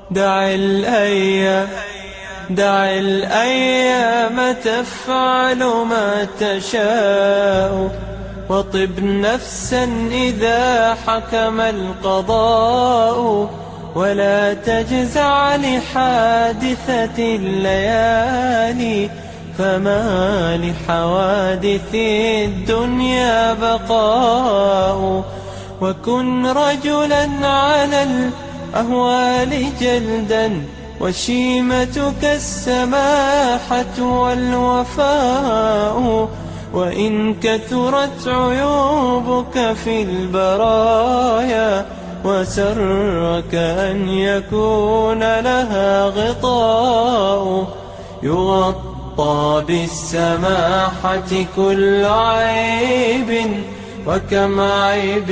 دع الأيام تفعل ما تشاء، وطب نفسا إذا حكم القضاء، ولا تجزع لحادثة الليالي، فما لحوادث الدنيا بقاء. وكن رجلا على الأهوال جلدا، وشيمتك السماحة والوفاء، وإن كثرت عيوبك في البرايا، وسرك أن يكون لها غطاء. يغطى بالسماحة كل عيب، وكم عيب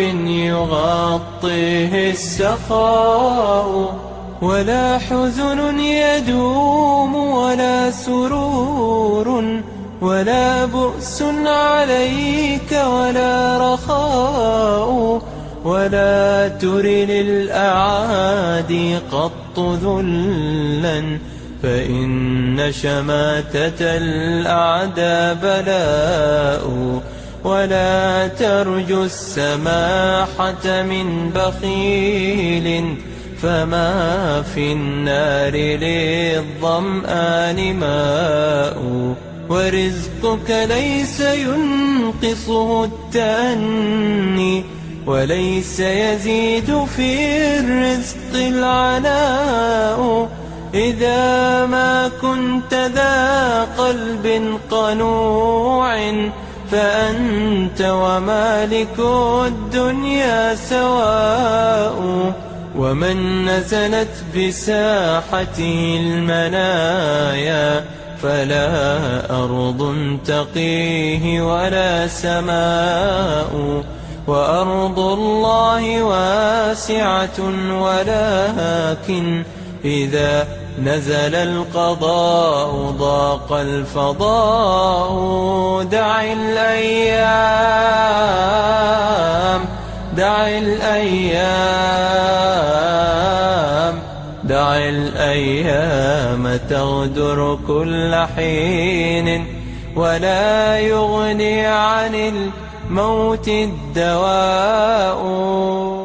يغطيه السخاء. ولا حزن يدوم ولا سرور، ولا بؤس عليك ولا رخاء، ولا تر للأعادي قط ذلا، فإن شماتة الأعداء بلاء. ولا ترجو السماحة من بخيل، فما في النار للظمآن ماء. ورزقك ليس ينقصه التأني، وليس يزيد في الرزق العناء. إذا ما كنت ذا قلب قنوع، فأنت ومالك الدنيا سواء. ومن نزلت بساحته المنايا، فلا أرض تقيه ولا سماء. وأرض الله واسعة، ولكن إذا نزل القضاء ضاق الفضاء. دع الأيام تغدر كل حين، ولا يغني عن الموت الدواء.